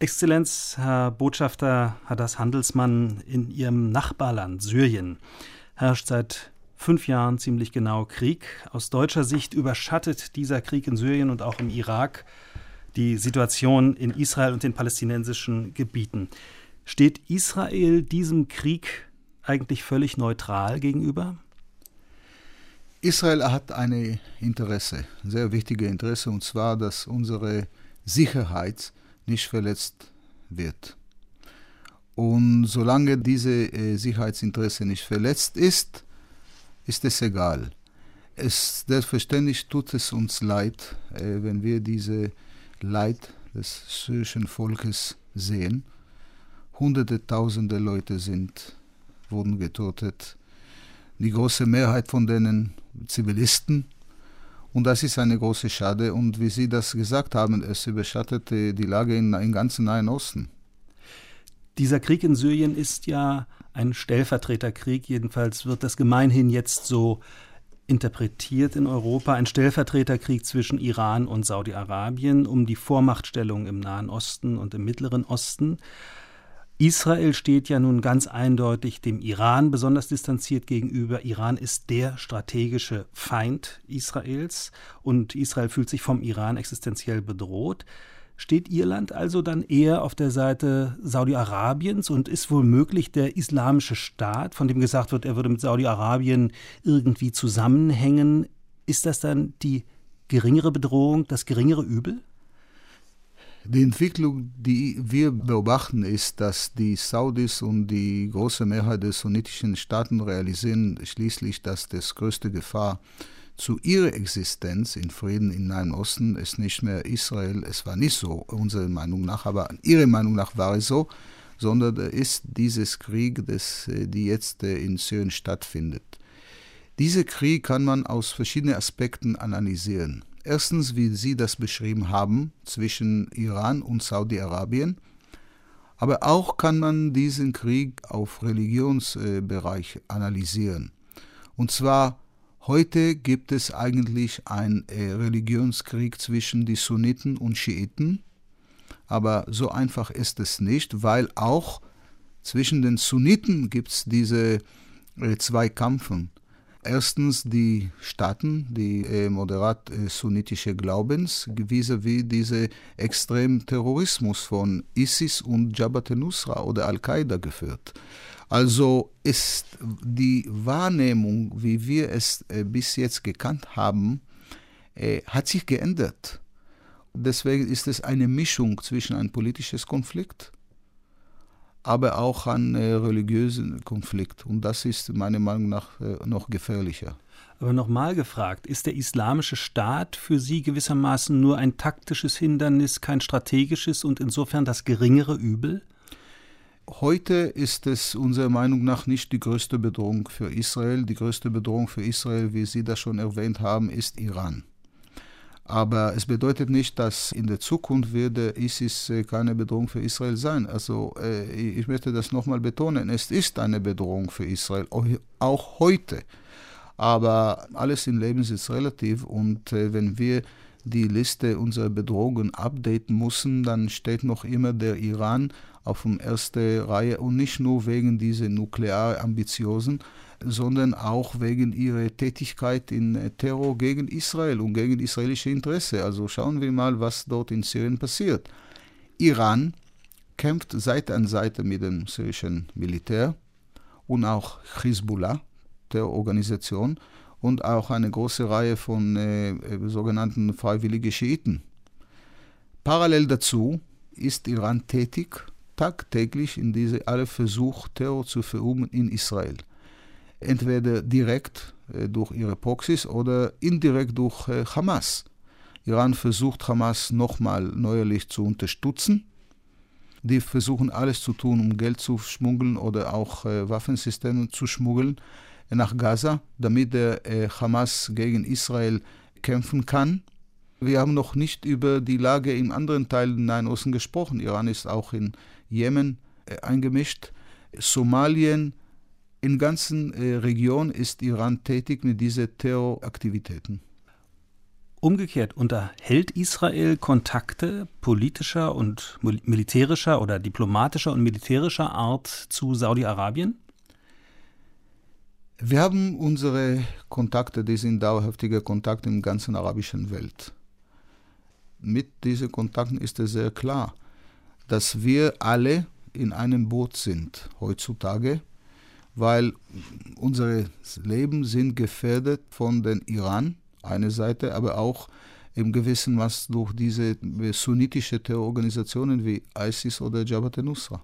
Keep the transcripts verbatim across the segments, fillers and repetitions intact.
Exzellenz, Herr Botschafter Hadas Handelsmann, in Ihrem Nachbarland Syrien herrscht seit fünf Jahren ziemlich genau Krieg. Aus deutscher Sicht überschattet dieser Krieg in Syrien und auch im Irak die Situation in Israel und den palästinensischen Gebieten. Steht Israel diesem Krieg eigentlich völlig neutral gegenüber? Israel hat ein Interesse, ein sehr wichtiges Interesse, und zwar, dass unsere Sicherheit nicht verletzt wird. Und solange diese äh, Sicherheitsinteresse nicht verletzt ist, ist es egal. Es, selbstverständlich tut es uns leid, äh, wenn wir diese Leid des syrischen Volkes sehen. Hunderte, tausende Leute sind, wurden getötet. Die große Mehrheit von denen Zivilisten. Und das ist eine große Schade. Und wie Sie das gesagt haben, es überschattet die Lage in, im ganzen Nahen Osten. Dieser Krieg in Syrien ist ja ein Stellvertreterkrieg. Jedenfalls wird das gemeinhin jetzt so interpretiert in Europa. Ein Stellvertreterkrieg zwischen Iran und Saudi-Arabien um die Vormachtstellung im Nahen Osten und im Mittleren Osten. Israel steht ja nun ganz eindeutig dem Iran besonders distanziert gegenüber. Iran ist der strategische Feind Israels und Israel fühlt sich vom Iran existenziell bedroht. Steht Ihr Land also dann eher auf der Seite Saudi-Arabiens und ist womöglich der islamische Staat, von dem gesagt wird, er würde mit Saudi-Arabien irgendwie zusammenhängen, ist das dann die geringere Bedrohung, das geringere Übel? Die Entwicklung, die wir beobachten, ist, dass die Saudis und die große Mehrheit der sunnitischen Staaten realisieren schließlich, dass das größte Gefahr zu ihrer Existenz in Frieden im Nahen Osten ist nicht mehr Israel. Es war nicht so, unserer Meinung nach, aber ihrer Meinung nach war es so, sondern ist dieses Krieg, das, die jetzt in Syrien stattfindet. Diesen Krieg kann man aus verschiedenen Aspekten analysieren. Erstens, wie Sie das beschrieben haben, zwischen Iran und Saudi-Arabien. Aber auch kann man diesen Krieg auf Religionsbereich analysieren. Und zwar, heute gibt es eigentlich einen Religionskrieg zwischen die Sunniten und Schiiten. Aber so einfach ist es nicht, weil auch zwischen den Sunniten gibt es diese zwei Kampfen. Erstens die Staaten, die äh, moderat äh, sunnitische Glaubens, vis-à-vis diese extremen Terrorismus von ISIS und Jabhat al-Nusra oder Al-Qaida geführt. Also ist die Wahrnehmung, wie wir es äh, bis jetzt gekannt haben, äh, hat sich geändert. Deswegen ist es eine Mischung zwischen einem politischen Konflikt, aber auch ein äh, religiösen Konflikt. Und das ist meiner Meinung nach äh, noch gefährlicher. Aber nochmal gefragt, ist der islamische Staat für Sie gewissermaßen nur ein taktisches Hindernis, kein strategisches und insofern das geringere Übel? Heute ist es unserer Meinung nach nicht die größte Bedrohung für Israel. Die größte Bedrohung für Israel, wie Sie das schon erwähnt haben, ist Iran. Aber es bedeutet nicht, dass in der Zukunft wird ISIS keine Bedrohung für Israel sein. Also äh, ich möchte das nochmal betonen, es ist eine Bedrohung für Israel, auch heute. Aber alles im Leben ist relativ und äh, wenn wir die Liste unserer Bedrohungen updaten müssen, dann steht noch immer der Iran auf der ersten Reihe und nicht nur wegen dieser Nuklearambitionen, sondern auch wegen ihrer Tätigkeit in Terror gegen Israel und gegen israelische Interessen. Also schauen wir mal, was dort in Syrien passiert. Iran kämpft Seite an Seite mit dem syrischen Militär und auch Hezbollah, der Organisation, und auch eine große Reihe von äh, sogenannten freiwilligen Schiiten. Parallel dazu ist Iran tätig, tagtäglich in diese alle Versuch, Terror zu verüben in Israel. Entweder direkt äh, durch ihre Proxys oder indirekt durch äh, Hamas. Iran versucht Hamas nochmal neuerlich zu unterstützen. Die versuchen alles zu tun, um Geld zu schmuggeln oder auch äh, Waffensysteme zu schmuggeln nach Gaza, damit der äh, Hamas gegen Israel kämpfen kann. Wir haben noch nicht über die Lage in anderen Teilen des Nahen Osten gesprochen. Iran ist auch in Jemen äh, eingemischt. Somalien, in der ganzen äh, Region ist Iran tätig mit diesen Terroraktivitäten. Umgekehrt, unterhält Israel Kontakte politischer und militärischer oder diplomatischer und militärischer Art zu Saudi-Arabien? Wir haben unsere Kontakte, die sind dauerhaftige Kontakte in der ganzen arabischen Welt. Mit diesen Kontakten ist es sehr klar, dass wir alle in einem Boot sind heutzutage, weil unsere Leben sind gefährdet von den Iran, eine Seite, aber auch im gewissen Maß durch diese sunnitische Terrororganisationen wie ISIS oder Jabhat al-Nusra.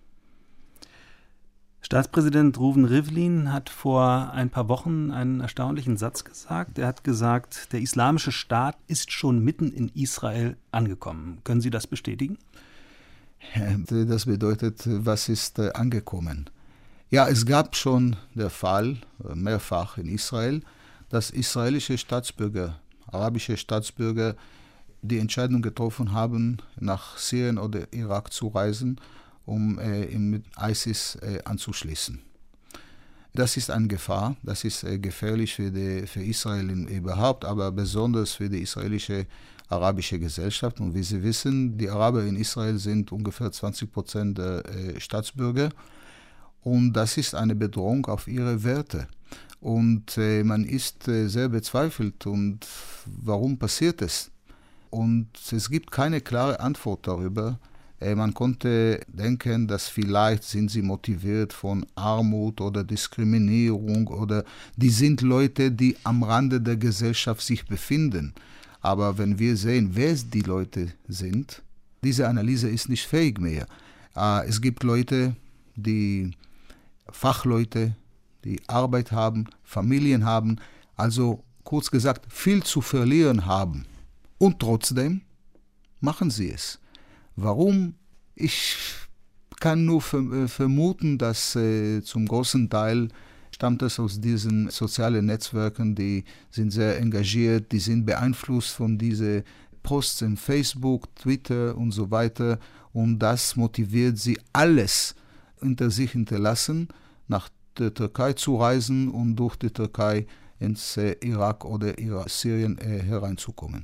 Staatspräsident Reuven Rivlin hat vor ein paar Wochen einen erstaunlichen Satz gesagt. Er hat gesagt, der Islamische Staat ist schon mitten in Israel angekommen. Können Sie das bestätigen? Das bedeutet, was ist angekommen? Ja, es gab schon den Fall, mehrfach in Israel, dass israelische Staatsbürger, arabische Staatsbürger die Entscheidung getroffen haben, nach Syrien oder Irak zu reisen, um äh, mit ISIS äh, anzuschließen. Das ist eine Gefahr, das ist äh, gefährlich für, die, für Israel in, überhaupt, aber besonders für die israelische arabische Gesellschaft. Und wie Sie wissen, die Araber in Israel sind ungefähr zwanzig Prozent der äh, Staatsbürger und das ist eine Bedrohung auf ihre Werte. Und äh, man ist äh, sehr bezweifelt. Und warum passiert es? Und es gibt keine klare Antwort darüber. Äh, man konnte denken, dass vielleicht sind sie motiviert von Armut oder Diskriminierung oder die sind Leute, die am Rande der Gesellschaft sich befinden. Aber wenn wir sehen, wer die Leute sind, diese Analyse ist nicht fähig mehr. Äh, es gibt Leute, die Fachleute, die Arbeit haben, Familien haben, also kurz gesagt, viel zu verlieren haben. Und trotzdem machen sie es. Warum? Ich kann nur vermuten, dass äh, zum großen Teil stammt es aus diesen sozialen Netzwerken, die sind sehr engagiert, die sind beeinflusst von diesen Posts in Facebook, Twitter und so weiter. Und das motiviert sie, alles hinter sich hinterlassen, nach der Türkei zu reisen und durch die Türkei ins äh, Irak oder Irak, Syrien äh, hereinzukommen.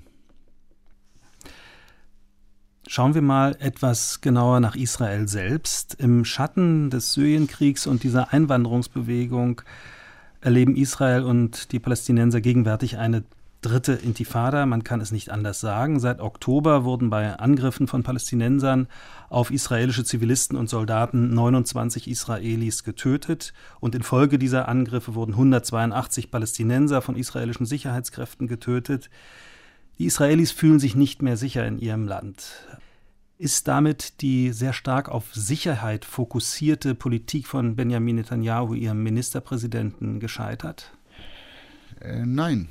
Schauen wir mal etwas genauer nach Israel selbst. Im Schatten des Syrienkriegs und dieser Einwanderungsbewegung erleben Israel und die Palästinenser gegenwärtig eine dritte Intifada, man kann es nicht anders sagen. Seit Oktober wurden bei Angriffen von Palästinensern auf israelische Zivilisten und Soldaten neunundzwanzig Israelis getötet und infolge dieser Angriffe wurden hundertzweiundachtzig Palästinenser von israelischen Sicherheitskräften getötet. Die Israelis fühlen sich nicht mehr sicher in ihrem Land. Ist damit die sehr stark auf Sicherheit fokussierte Politik von Benjamin Netanyahu, ihrem Ministerpräsidenten, gescheitert? Äh, nein.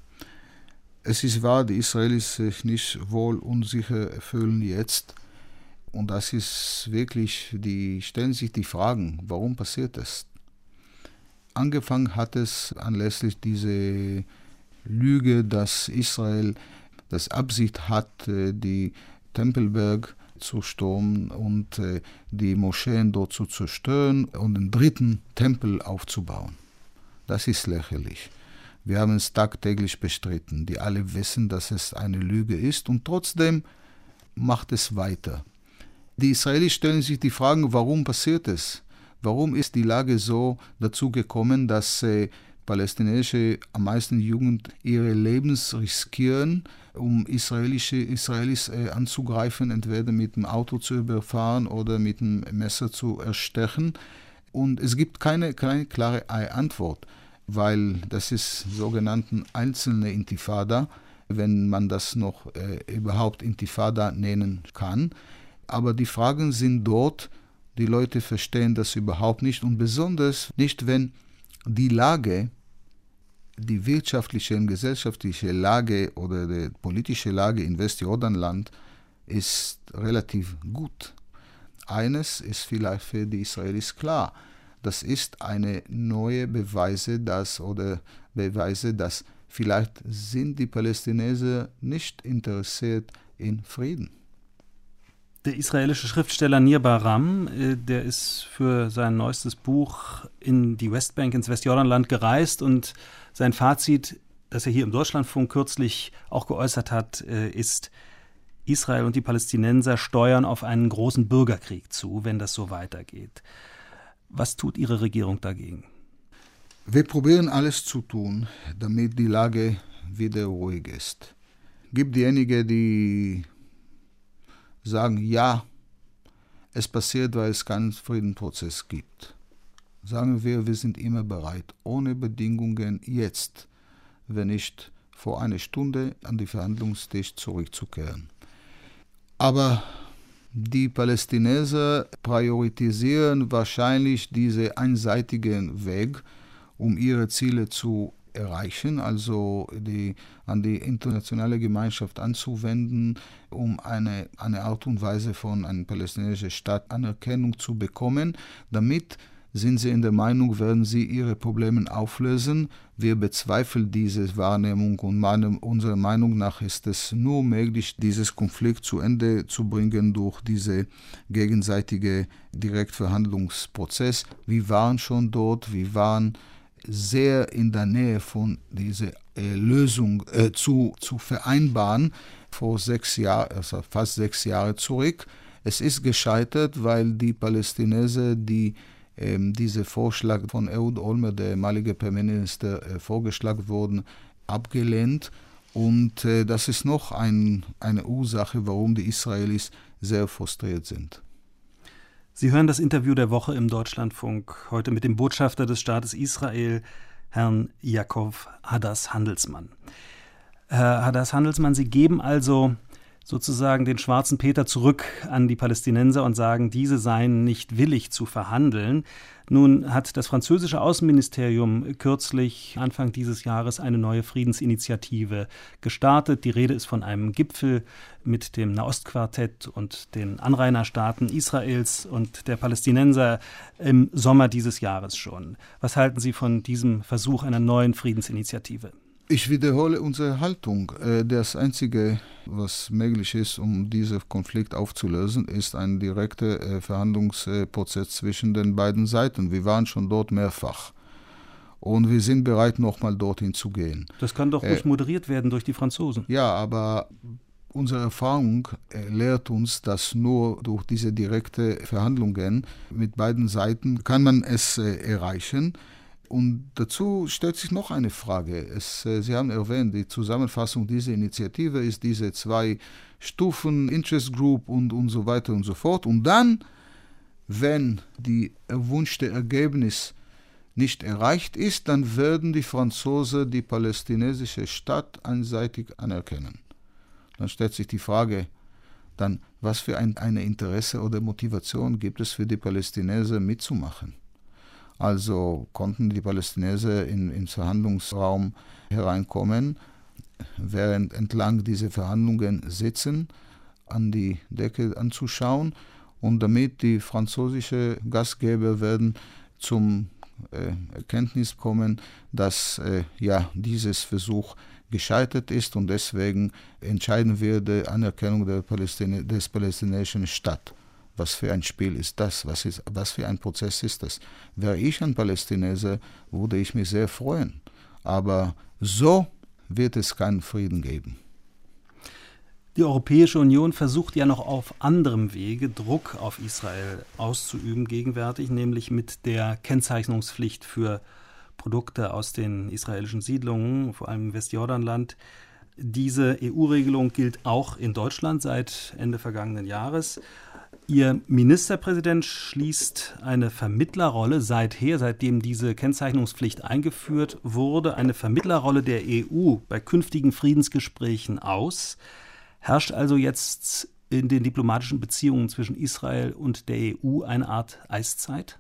Es ist wahr, die Israelis sich nicht wohl unsicher fühlen jetzt. Und das ist wirklich, die stellen sich die Fragen, warum passiert das? Angefangen hat es anlässlich dieser Lüge, dass Israel das Absicht hat, die Tempelberg zu stürmen und die Moscheen dort zu zerstören und einen dritten Tempel aufzubauen. Das ist lächerlich. Wir haben es tagtäglich bestritten. Die alle wissen, dass es eine Lüge ist und trotzdem macht es weiter. Die Israelis stellen sich die Fragen, warum passiert es? Warum ist die Lage so dazu gekommen, dass äh, palästinensische, am meisten Jugend ihre Lebens riskieren, um israelische Israelis äh, anzugreifen, entweder mit dem Auto zu überfahren oder mit dem Messer zu erstechen? Und es gibt keine, keine klare Antwort, weil das ist sogenannte einzelne Intifada, wenn man das noch äh, überhaupt Intifada nennen kann. Aber die Fragen sind dort, die Leute verstehen das überhaupt nicht und besonders nicht, wenn die Lage, die wirtschaftliche und gesellschaftliche Lage oder die politische Lage in Westjordanland ist relativ gut. Eines ist vielleicht für die Israelis klar, das ist eine neue Beweise, dass oder Beweise, dass vielleicht sind die Palästinenser nicht interessiert in Frieden. Der israelische Schriftsteller Nir Baram, der ist für sein neuestes Buch in die Westbank, ins Westjordanland gereist und sein Fazit: das er hier im Deutschlandfunk kürzlich auch geäußert hat, ist, Israel und die Palästinenser steuern auf einen großen Bürgerkrieg zu, wenn das so weitergeht. Was tut Ihre Regierung dagegen? Wir probieren alles zu tun, damit die Lage wieder ruhig ist. Es gibt diejenigen, die sagen, ja, es passiert, weil es keinen Friedensprozess gibt. Sagen wir, wir sind immer bereit, ohne Bedingungen jetzt, wenn nicht vor einer Stunde, an den Verhandlungstisch zurückzukehren. Aber die Palästinenser priorisieren wahrscheinlich diesen einseitigen Weg, um ihre Ziele zu erreichen, also die, an die internationale Gemeinschaft anzuwenden, um eine, eine Art und Weise von einer palästinensischen Staat Anerkennung zu bekommen. Damit sind sie in der Meinung, werden sie ihre Probleme auflösen. Wir bezweifeln diese Wahrnehmung und meine, unserer Meinung nach ist es nur möglich, dieses Konflikt zu Ende zu bringen durch diese gegenseitige Direktverhandlungsprozess. Wir waren schon dort, wir waren sehr in der Nähe von dieser äh, Lösung äh, zu, zu vereinbaren, vor sechs Jahren, also fast sechs Jahre zurück. Es ist gescheitert, weil die Palästinenser, die ähm, dieser Vorschlag von Ehud Olmert, der ehemalige Premierminister, äh, vorgeschlagen wurden, abgelehnt. Und äh, das ist noch ein, eine Ursache, warum die Israelis sehr frustriert sind. Sie hören das Interview der Woche im Deutschlandfunk, heute mit dem Botschafter des Staates Israel, Herrn Yaakov Hadas Handelsmann. Herr Hadas Handelsmann, Sie geben also sozusagen den schwarzen Peter zurück an die Palästinenser und sagen, diese seien nicht willig zu verhandeln. Nun hat das französische Außenministerium kürzlich, Anfang dieses Jahres, eine neue Friedensinitiative gestartet. Die Rede ist von einem Gipfel mit dem Nahostquartett und den Anrainerstaaten Israels und der Palästinenser im Sommer dieses Jahres schon. Was halten Sie von diesem Versuch einer neuen Friedensinitiative? Ich wiederhole unsere Haltung. Das Einzige, was möglich ist, um diesen Konflikt aufzulösen, ist ein direkter Verhandlungsprozess zwischen den beiden Seiten. Wir waren schon dort mehrfach. Und wir sind bereit, nochmal dorthin zu gehen. Das kann doch ruhig äh, moderiert werden durch die Franzosen. Ja, aber unsere Erfahrung lehrt uns, dass nur durch diese direkte Verhandlungen mit beiden Seiten kann man es erreichen. Und dazu stellt sich noch eine Frage. Es, äh, Sie haben erwähnt, die Zusammenfassung dieser Initiative ist diese zwei Stufen, Interest Group und, und so weiter und so fort. Und dann, wenn die erwünschte Ergebnis nicht erreicht ist, dann werden die Franzosen die palästinensische Stadt einseitig anerkennen. Dann stellt sich die Frage, dann, was für ein eine Interesse oder Motivation gibt es für die Palästinenser mitzumachen? Also konnten die Palästinenser in den Verhandlungsraum hereinkommen, während entlang dieser Verhandlungen sitzen, an die Decke anzuschauen und damit die französischen Gastgeber werden zum äh, Erkenntnis kommen, dass äh, ja, dieses Versuch gescheitert ist und deswegen entscheiden wir die Anerkennung der Palästin- des palästinensischen Staat. Was für ein Spiel ist das? Was, ist, was für ein Prozess ist das? Wäre ich ein Palästinenser, würde ich mich sehr freuen. Aber so wird es keinen Frieden geben. Die Europäische Union versucht ja noch auf anderem Wege Druck auf Israel auszuüben gegenwärtig, nämlich mit der Kennzeichnungspflicht für Produkte aus den israelischen Siedlungen, vor allem im Westjordanland. Diese E U-Regelung gilt auch in Deutschland seit Ende vergangenen Jahres. Ihr Ministerpräsident schließt eine Vermittlerrolle seither, seitdem diese Kennzeichnungspflicht eingeführt wurde, eine Vermittlerrolle der E U bei künftigen Friedensgesprächen aus. Herrscht also jetzt in den diplomatischen Beziehungen zwischen Israel und der E U eine Art Eiszeit?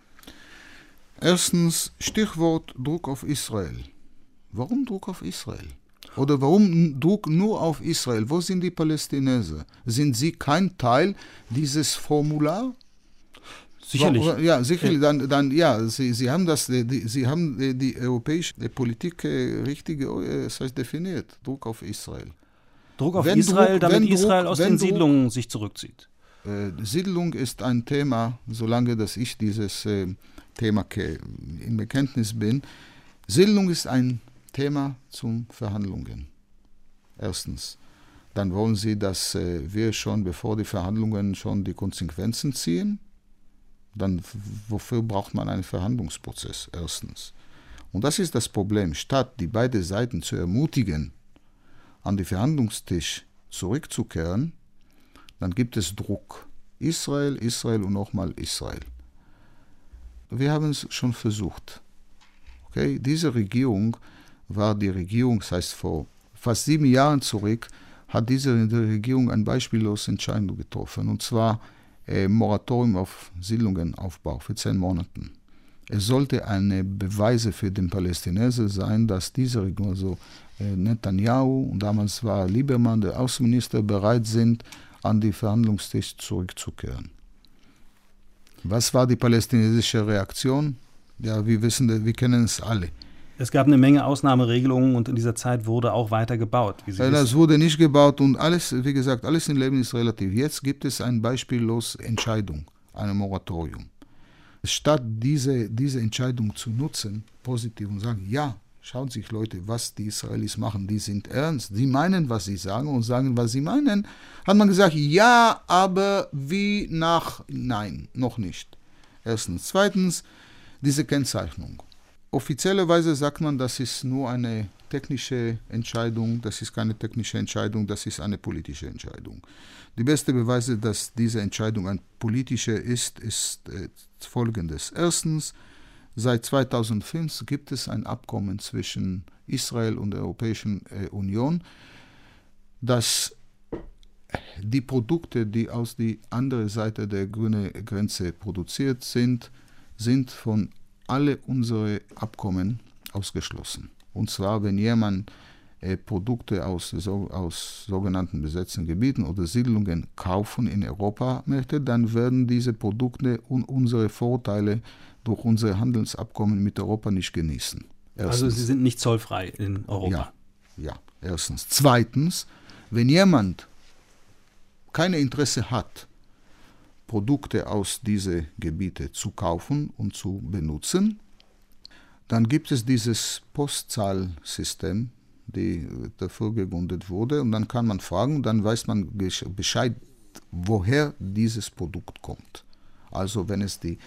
Erstens, Stichwort Druck auf Israel. Warum Druck auf Israel? Oder warum Druck nur auf Israel? Wo sind die Palästinenser? Sind sie kein Teil dieses Formulars? Sicherlich. Ja, sicherlich. Dann, dann ja, sie, sie haben das, die, sie haben die, die europäische Politik richtig, das heißt, definiert. Druck auf Israel. Druck auf wenn Israel, Druck, damit Israel Druck, aus den Siedlungen Druck, sich zurückzieht. Äh, Siedlung ist ein Thema, solange dass ich dieses äh, Thema in Bekenntnis bin. Siedlung ist ein Thema zum Verhandlungen. Erstens. Dann wollen sie, dass äh, wir schon, bevor die Verhandlungen schon die Konsequenzen ziehen. Dann wofür braucht man einen Verhandlungsprozess? Erstens. Und das ist das Problem. Statt die beiden Seiten zu ermutigen, an den Verhandlungstisch zurückzukehren, dann gibt es Druck. Israel, Israel und nochmal Israel. Wir haben es schon versucht. Okay? Diese Regierung war die Regierung, das heißt vor fast sieben Jahren zurück, hat diese Regierung eine beispiellose Entscheidung getroffen, und zwar äh, Moratorium auf Siedlungenaufbau für zehn Monate. Es sollte eine Beweise für den Palästinenser sein, dass diese Regierung, also äh, Netanyahu und damals war Liebermann, der Außenminister, bereit sind, an die Verhandlungstisch zurückzukehren. Was war die palästinensische Reaktion? Ja, wir wissen, wir kennen es alle. Es gab eine Menge Ausnahmeregelungen und in dieser Zeit wurde auch weiter gebaut. Wie Sie ja, das wissen. wurde nicht gebaut und alles, wie gesagt, alles im Leben ist relativ. Jetzt gibt es eine beispiellose Entscheidung, ein Moratorium. Statt diese, diese Entscheidung zu nutzen, positiv und sagen, ja, schauen Sie sich Leute, was die Israelis machen, die sind ernst, sie meinen, was sie sagen und sagen, was sie meinen, hat man gesagt, ja, aber wie nach, nein, noch nicht. Erstens. Zweitens, diese Kennzeichnung. Offiziellerweise sagt man, das ist nur eine technische Entscheidung, das ist keine technische Entscheidung, das ist eine politische Entscheidung. Die beste Beweise, dass diese Entscheidung eine politische ist, ist äh, folgendes. Erstens, seit zweitausendfünf gibt es ein Abkommen zwischen Israel und der Europäischen äh, Union, dass die Produkte, die aus der anderen Seite der grünen Grenze produziert sind, sind von alle unsere Abkommen ausgeschlossen. Und zwar, wenn jemand äh, Produkte aus, so, aus sogenannten besetzten Gebieten oder Siedlungen kaufen in Europa möchte, dann werden diese Produkte und unsere Vorteile durch unsere Handelsabkommen mit Europa nicht genießen. Erstens. Also sie sind nicht zollfrei in Europa? Ja, ja, erstens. Zweitens, wenn jemand kein Interesse hat, Produkte aus diesen Gebieten zu kaufen und zu benutzen, dann gibt es dieses Postzahlsystem, die dafür gegründet wurde, und dann kann man fragen, dann weiß man Bescheid, woher dieses Produkt kommt. Also wenn es die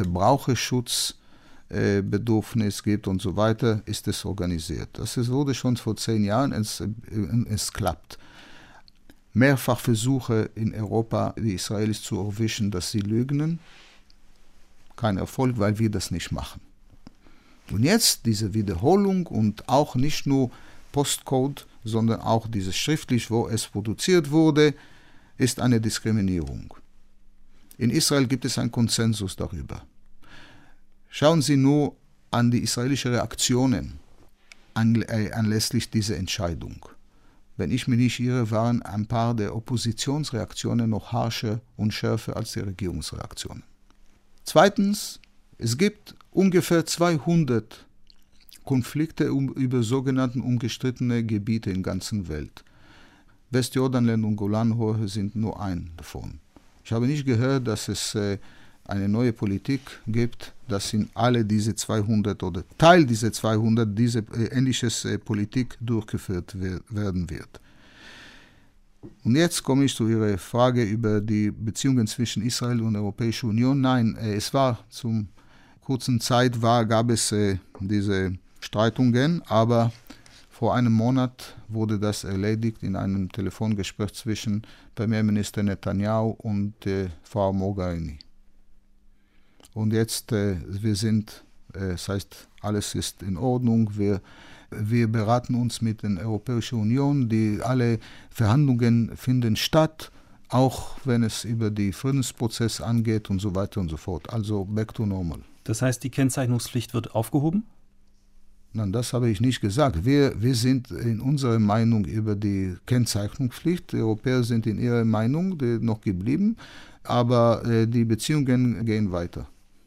Verbraucherschutzbedürfnis äh, gibt und so weiter, ist es organisiert. Das wurde schon vor zehn Jahren, es, es klappt. Mehrfach Versuche in Europa, die Israelis zu erwischen, dass sie lügen. Kein Erfolg, weil wir das nicht machen. Und jetzt diese Wiederholung und auch nicht nur Postcode, sondern auch dieses schriftlich, wo es produziert wurde, ist eine Diskriminierung. In Israel gibt es einen Konsensus darüber. Schauen Sie nur an die israelischen Reaktionen anlässlich dieser Entscheidung. Wenn ich mich nicht irre, waren ein paar der Oppositionsreaktionen noch harscher und schärfer als die Regierungsreaktionen. Zweitens, es gibt ungefähr zweihundert Konflikte um, über sogenannte umstrittene Gebiete in der ganzen Welt. Westjordanland und Golanhöhe sind nur ein davon. Ich habe nicht gehört, dass es äh, eine neue Politik gibt, dass in alle diese zweihundert oder Teil dieser zweihundert diese äh, ähnliche äh, Politik durchgeführt wer- werden wird. Und jetzt komme ich zu Ihrer Frage über die Beziehungen zwischen Israel und der Europäischen Union. Nein, äh, es war zum kurzen Zeit war, gab es äh, diese Streitungen, aber vor einem Monat wurde das erledigt in einem Telefongespräch zwischen Premierminister Netanyahu und äh, Frau Mogherini. Und jetzt, äh, wir sind, äh, das heißt, alles ist in Ordnung. Wir, wir beraten uns mit der Europäischen Union. Die, alle Verhandlungen finden statt, auch wenn es über den Friedensprozess angeht und so weiter und so fort. Also back to normal. Das heißt, die Kennzeichnungspflicht wird aufgehoben? Nein, das habe ich nicht gesagt. Wir, wir sind in unserer Meinung über die Kennzeichnungspflicht. Die Europäer sind in ihrer Meinung die noch geblieben, aber äh, die Beziehungen gehen weiter.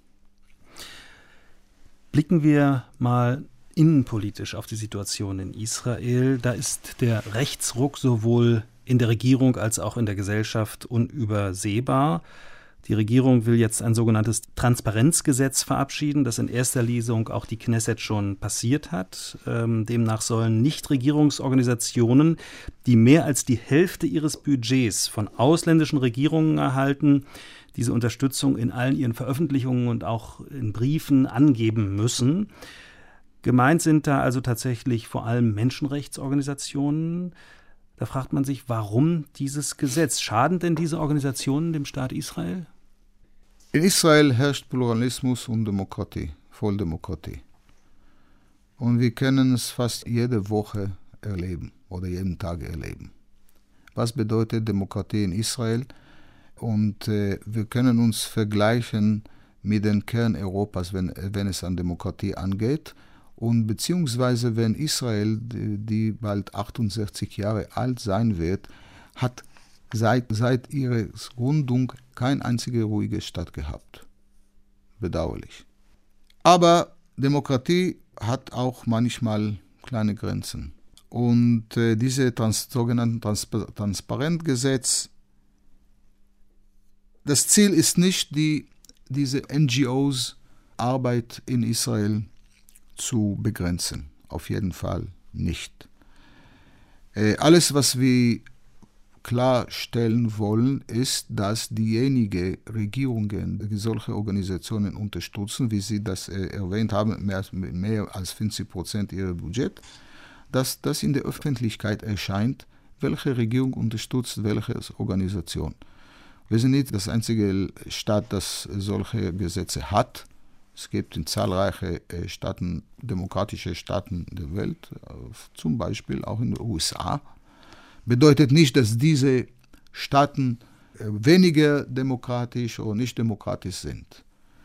Blicken wir mal innenpolitisch auf die Situation in Israel. Da ist der Rechtsruck sowohl in der Regierung als auch in der Gesellschaft unübersehbar. Die Regierung will jetzt ein sogenanntes Transparenzgesetz verabschieden, das in erster Lesung auch die Knesset schon passiert hat. Ähm, demnach sollen Nichtregierungsorganisationen, die mehr als die Hälfte ihres Budgets von ausländischen Regierungen erhalten, diese Unterstützung in allen ihren Veröffentlichungen und auch in Briefen angeben müssen. Gemeint sind da also tatsächlich vor allem Menschenrechtsorganisationen. Da fragt man sich, warum dieses Gesetz? Schaden denn diese Organisationen dem Staat Israel? In Israel herrscht Pluralismus und Demokratie, Volldemokratie. Und wir können es fast jede Woche erleben oder jeden Tag erleben. Was bedeutet Demokratie in Israel? Und äh, wir können uns vergleichen mit dem Kern Europas, wenn, wenn es an Demokratie angeht. Und beziehungsweise wenn Israel, die, die bald achtundsechzig Jahre alt sein wird, hat seit, seit ihrer Gründung keine einzige ruhige Stadt gehabt. Bedauerlich. Aber Demokratie hat auch manchmal kleine Grenzen. Und äh, diese trans, sogenannten Transpa- Transparenzgesetz, das Ziel ist nicht, die, diese N G Os Arbeit in Israel zu begrenzen. Auf jeden Fall nicht. Äh, alles, was wir klarstellen wollen, ist, dass diejenigen Regierungen, die solche Organisationen unterstützen, wie Sie das äh, erwähnt haben, mehr, mehr als fünfzig Prozent ihrer Budget, dass das in der Öffentlichkeit erscheint, welche Regierung unterstützt welche Organisation. Wir sind nicht das einzige Staat, das solche Gesetze hat. Es gibt in zahlreiche Staaten, demokratische Staaten der Welt, zum Beispiel auch in den U S A. Bedeutet nicht, dass diese Staaten weniger demokratisch oder nicht demokratisch sind.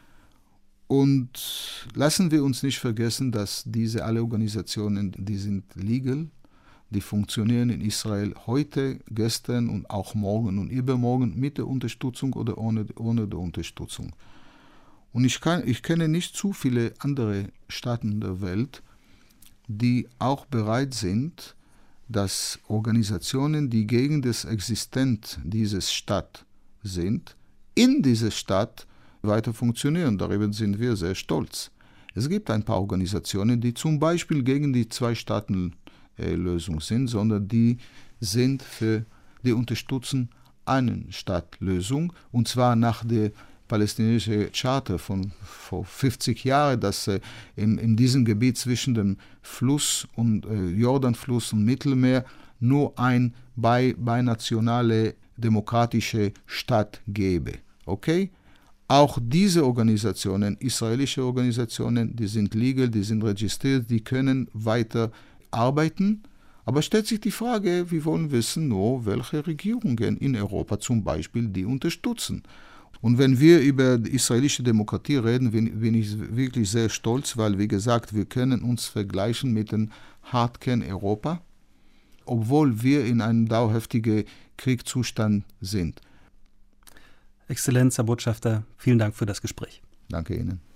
Und lassen wir uns nicht vergessen, dass diese alle Organisationen, die sind legal, die funktionieren in Israel heute, gestern und auch morgen und übermorgen mit der Unterstützung oder ohne, ohne die Unterstützung. Und ich, kann, ich kenne nicht zu viele andere Staaten der Welt, die auch bereit sind, dass Organisationen, die gegen das Existenz dieses Staat sind, in dieser Stadt weiter funktionieren. Darüber sind wir sehr stolz. Es gibt ein paar Organisationen, die zum Beispiel gegen die Zwei-Staaten-Lösung sind, sondern die sind für, die unterstützen eine Staatlösung, und zwar nach der palästinensischen Charta von vor fünfzig Jahren, dass äh, in, in diesem Gebiet zwischen dem Fluss und äh, Jordanfluss und Mittelmeer nur ein bei, beinationale demokratische Staat gäbe. Okay? Auch diese Organisationen, israelische Organisationen, die sind legal, die sind registriert, die können weiter arbeiten. Aber stellt sich die Frage, wir wollen wissen nur, welche Regierungen in Europa zum Beispiel die unterstützen. Und wenn wir über die israelische Demokratie reden, bin ich wirklich sehr stolz, weil, wie gesagt, wir können uns vergleichen mit dem Hardkern Europa, obwohl wir in einem dauerhaftigen Kriegszustand sind. Exzellenz, Herr Botschafter, vielen Dank für das Gespräch. Danke Ihnen.